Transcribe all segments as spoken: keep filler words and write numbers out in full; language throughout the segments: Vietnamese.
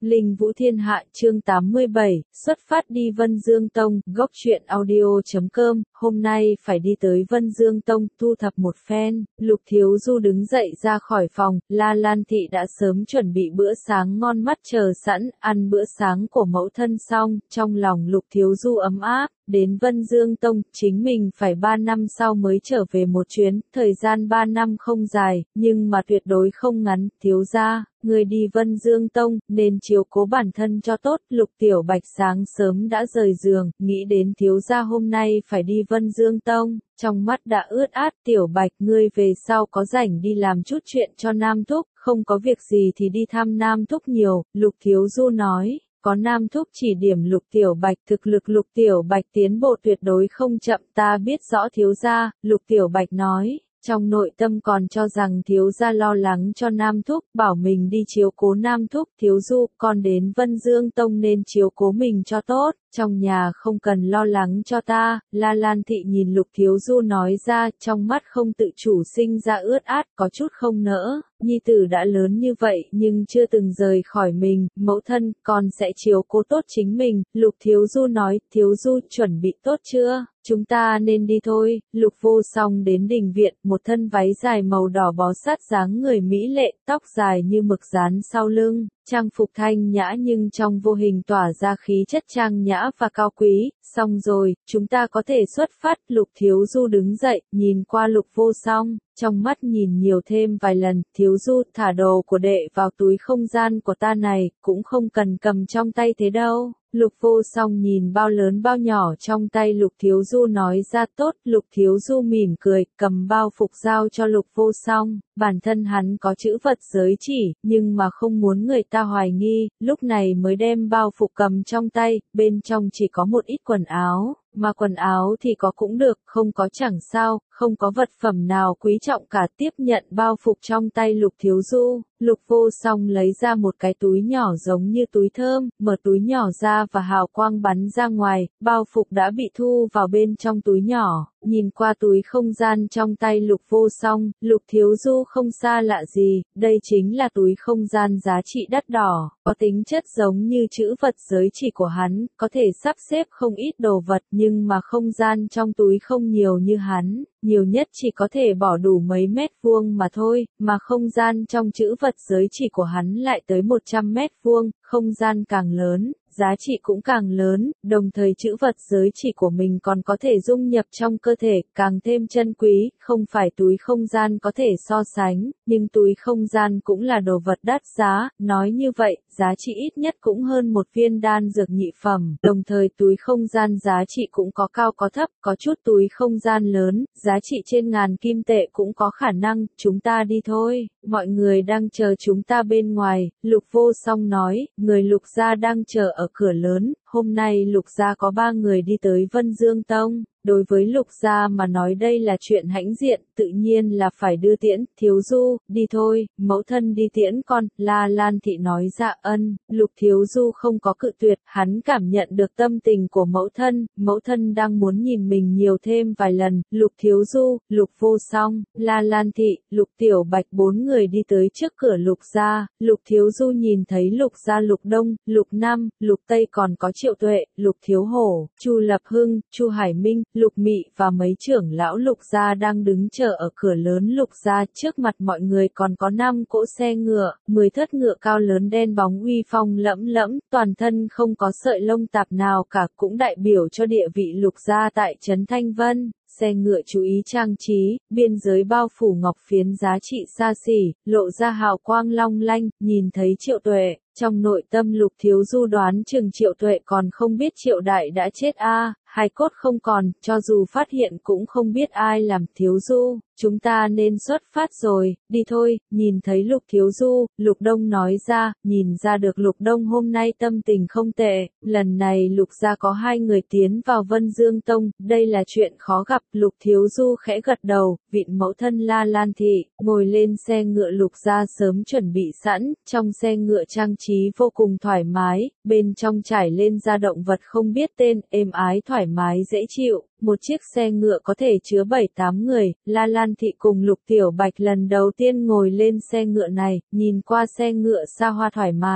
Linh Vũ Thiên Hạ chương tám mươi bảy, xuất phát đi Vân Dương Tông, gốc truyện audio chấm com, hôm nay phải đi tới Vân Dương Tông, thu thập một phen. Lục Thiếu Du đứng dậy ra khỏi phòng, La Lan Thị đã sớm chuẩn bị bữa sáng ngon mắt chờ sẵn, ăn bữa sáng của mẫu thân xong, trong lòng Lục Thiếu Du ấm áp. Đến Vân Dương Tông, chính mình phải ba năm sau mới trở về một chuyến, thời gian ba năm không dài, nhưng mà tuyệt đối không ngắn, thiếu gia, người đi Vân Dương Tông, nên chiếu cố bản thân cho tốt, Lục Tiểu Bạch sáng sớm đã rời giường, nghĩ đến thiếu gia hôm nay phải đi Vân Dương Tông, trong mắt đã ướt át, Tiểu Bạch ngươi về sau có rảnh đi làm chút chuyện cho Nam Thúc, không có việc gì thì đi thăm Nam Thúc nhiều, Lục Thiếu Du nói. Có Nam Thúc chỉ điểm Lục Tiểu Bạch, thực lực Lục Tiểu Bạch tiến bộ tuyệt đối không chậm, ta biết rõ thiếu gia, Lục Tiểu Bạch nói, trong nội tâm còn cho rằng thiếu gia lo lắng cho Nam Thúc, bảo mình đi chiếu cố Nam Thúc, Thiếu Du, con đến Vân Dương Tông nên chiếu cố mình cho tốt, trong nhà không cần lo lắng cho ta, La Lan Thị nhìn Lục Thiếu Du nói ra, trong mắt không tự chủ sinh ra ướt át, có chút không nỡ. Nhi tử đã lớn như vậy nhưng chưa từng rời khỏi mình, mẫu thân, con sẽ chiếu cố tốt chính mình, Lục Thiếu Du nói, Thiếu Du chuẩn bị tốt chưa, chúng ta nên đi thôi, Lục Vô Song đến đình viện, một thân váy dài màu đỏ bó sát dáng người mỹ lệ, tóc dài như mực dán sau lưng. Trang phục thanh nhã nhưng trong vô hình tỏa ra khí chất trang nhã và cao quý, xong rồi, chúng ta có thể xuất phát, Lục Thiếu Du đứng dậy, nhìn qua Lục Vô Song, trong mắt nhìn nhiều thêm vài lần, Thiếu Du thả đồ của đệ vào túi không gian của ta này, cũng không cần cầm trong tay thế đâu. Lục Vô Song nhìn bao lớn bao nhỏ trong tay Lục Thiếu Du nói ra tốt, Lục Thiếu Du mỉm cười, cầm bao phục giao cho Lục Vô Song, bản thân hắn có chữ vật giới chỉ, nhưng mà không muốn người ta hoài nghi, lúc này mới đem bao phục cầm trong tay, bên trong chỉ có một ít quần áo. Mà quần áo thì có cũng được, không có chẳng sao, không có vật phẩm nào quý trọng cả, tiếp nhận bao phục trong tay Lục Thiếu Du, Lục Vô Song lấy ra một cái túi nhỏ giống như túi thơm, mở túi nhỏ ra và hào quang bắn ra ngoài, bao phục đã bị thu vào bên trong túi nhỏ. Nhìn qua túi không gian trong tay Lục Vô Song, Lục Thiếu Du không xa lạ gì, đây chính là túi không gian giá trị đắt đỏ, có tính chất giống như chữ vật giới chỉ của hắn, có thể sắp xếp không ít đồ vật nhưng mà không gian trong túi không nhiều như hắn, nhiều nhất chỉ có thể bỏ đủ mấy mét vuông mà thôi, mà không gian trong chữ vật giới chỉ của hắn lại tới một trăm mét vuông, không gian càng lớn. Giá trị cũng càng lớn, đồng thời chữ vật giới chỉ của mình còn có thể dung nhập trong cơ thể, càng thêm chân quý, không phải túi không gian có thể so sánh, nhưng túi không gian cũng là đồ vật đắt giá, nói như vậy, giá trị ít nhất cũng hơn một viên đan dược nhị phẩm, đồng thời túi không gian giá trị cũng có cao có thấp, có chút túi không gian lớn, giá trị trên ngàn kim tệ cũng có khả năng, chúng ta đi thôi, mọi người đang chờ chúng ta bên ngoài, Lục Vô Song nói, người Lục gia đang chờ ở ở cửa lớn, hôm nay Lục gia có ba người đi tới Vân Dương Tông, đối với Lục gia mà nói đây là chuyện hãnh diện, tự nhiên là phải đưa tiễn, Thiếu Du, đi thôi, mẫu thân đi tiễn con, La Lan Thị nói dạ ân, Lục Thiếu Du không có cự tuyệt, hắn cảm nhận được tâm tình của mẫu thân, mẫu thân đang muốn nhìn mình nhiều thêm vài lần, Lục Thiếu Du, Lục Vô Song, La Lan Thị, Lục Tiểu Bạch bốn người đi tới trước cửa Lục gia, Lục Thiếu Du nhìn thấy Lục gia Lục Đông, Lục Nam, Lục Tây còn có Triệu Tuệ, Lục Thiếu Hổ, Chu Lập Hưng, Chu Hải Minh, Lục Mị và mấy trưởng lão Lục gia đang đứng chờ ở cửa lớn Lục gia, trước mặt mọi người còn có năm cỗ xe ngựa, mười thất ngựa cao lớn đen bóng uy phong lẫm lẫm, toàn thân không có sợi lông tạp nào cả, cũng đại biểu cho địa vị Lục gia tại trấn Thanh Vân. Xe ngựa chú ý trang trí, biên giới bao phủ ngọc phiến giá trị xa xỉ, lộ ra hào quang long lanh, nhìn thấy Triệu Tuệ, trong nội tâm Lục Thiếu Du đoán chừng Triệu Tuệ còn không biết Triệu Đại đã chết a, à, hài cốt không còn, cho dù phát hiện cũng không biết ai làm. Thiếu Du, chúng ta nên xuất phát rồi, đi thôi, nhìn thấy Lục Thiếu Du, Lục Đông nói ra, nhìn ra được Lục Đông hôm nay tâm tình không tệ, lần này Lục gia có hai người tiến vào Vân Dương Tông, đây là chuyện khó gặp, Lục Thiếu Du khẽ gật đầu, vịn mẫu thân La Lan Thị, ngồi lên xe ngựa Lục gia sớm chuẩn bị sẵn, trong xe ngựa trang trí vô cùng thoải mái, bên trong trải lên da động vật không biết tên, êm ái thoải mái dễ chịu. Một chiếc xe ngựa có thể chứa bảy tám người, La Lan Thị cùng Lục Tiểu Bạch lần đầu tiên ngồi lên xe ngựa này, nhìn qua xe ngựa xa hoa thoải mái,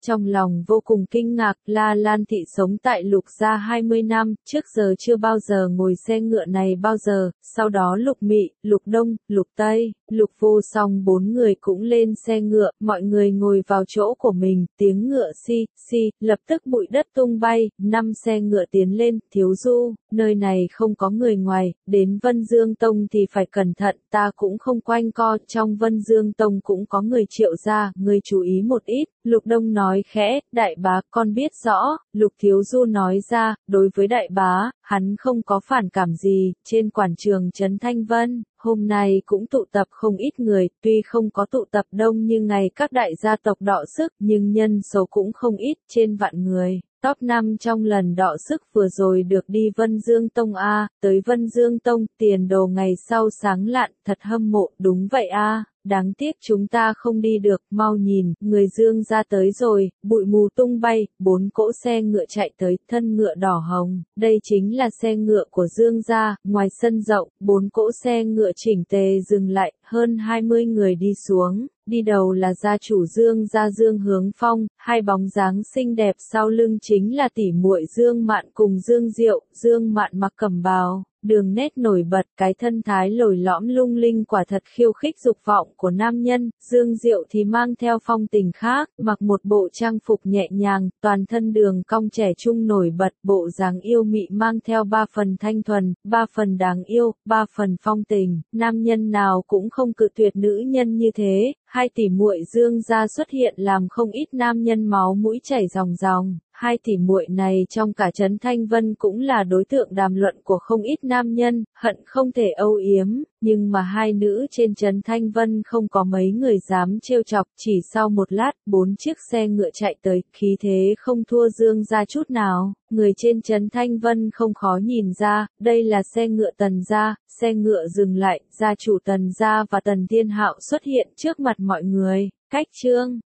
Trong lòng vô cùng kinh ngạc, La Lan Thị sống tại Lục gia hai mươi năm, trước giờ chưa bao giờ ngồi xe ngựa này bao giờ, sau đó Lục Mị, Lục Đông, Lục Tây, Lục Vô Song bốn người cũng lên xe ngựa, mọi người ngồi vào chỗ của mình, tiếng ngựa xi, xi, lập tức bụi đất tung bay, năm xe ngựa tiến lên, Thiếu Du, nơi này không có người ngoài, đến Vân Dương Tông thì phải cẩn thận, ta cũng không quanh co, trong Vân Dương Tông cũng có người Triệu gia, ngươi chú ý một ít, Lục Đông nói khẽ, đại bá, con biết rõ, Lục Thiếu Du nói ra, đối với đại bá, hắn không có phản cảm gì, trên quảng trường Trấn Thanh Vân, hôm nay cũng tụ tập không ít người, tuy không có tụ tập đông như ngày các đại gia tộc đọ sức, nhưng nhân số cũng không ít, trên vạn người. Top năm trong lần đọ sức vừa rồi được đi Vân Dương Tông A, tới Vân Dương Tông, tiền đồ ngày sau sáng lạn, thật hâm mộ, đúng vậy A. Đáng tiếc chúng ta không đi được, mau nhìn, người Dương ra tới rồi, bụi mù tung bay, bốn cỗ xe ngựa chạy tới, thân ngựa đỏ hồng, đây chính là xe ngựa của Dương gia, ngoài sân rộng, bốn cỗ xe ngựa chỉnh tề dừng lại, hơn hai mươi người đi xuống, đi đầu là gia chủ Dương gia Dương Hướng Phong, hai bóng dáng xinh đẹp sau lưng chính là tỷ muội Dương Mạn cùng Dương Diệu, Dương Mạn mặc cẩm bào. Đường nét nổi bật, cái thân thái lồi lõm lung linh quả thật khiêu khích dục vọng của nam nhân, Dương Diệu thì mang theo phong tình khác, mặc một bộ trang phục nhẹ nhàng, toàn thân đường cong trẻ trung nổi bật, bộ dáng yêu mị mang theo ba phần thanh thuần, ba phần đáng yêu, ba phần phong tình, nam nhân nào cũng không cự tuyệt nữ nhân như thế, hai tỷ muội Dương gia xuất hiện làm không ít nam nhân máu mũi chảy ròng ròng. Hai tỷ muội này trong cả Trấn Thanh Vân cũng là đối tượng đàm luận của không ít nam nhân, hận không thể âu yếm, nhưng mà hai nữ trên Trấn Thanh Vân không có mấy người dám trêu chọc, chỉ sau một lát, bốn chiếc xe ngựa chạy tới, khí thế không thua Dương gia chút nào, người trên Trấn Thanh Vân không khó nhìn ra, đây là xe ngựa Tần gia, xe ngựa dừng lại, gia chủ Tần gia và Tần Thiên Hạo xuất hiện trước mặt mọi người, cách Trương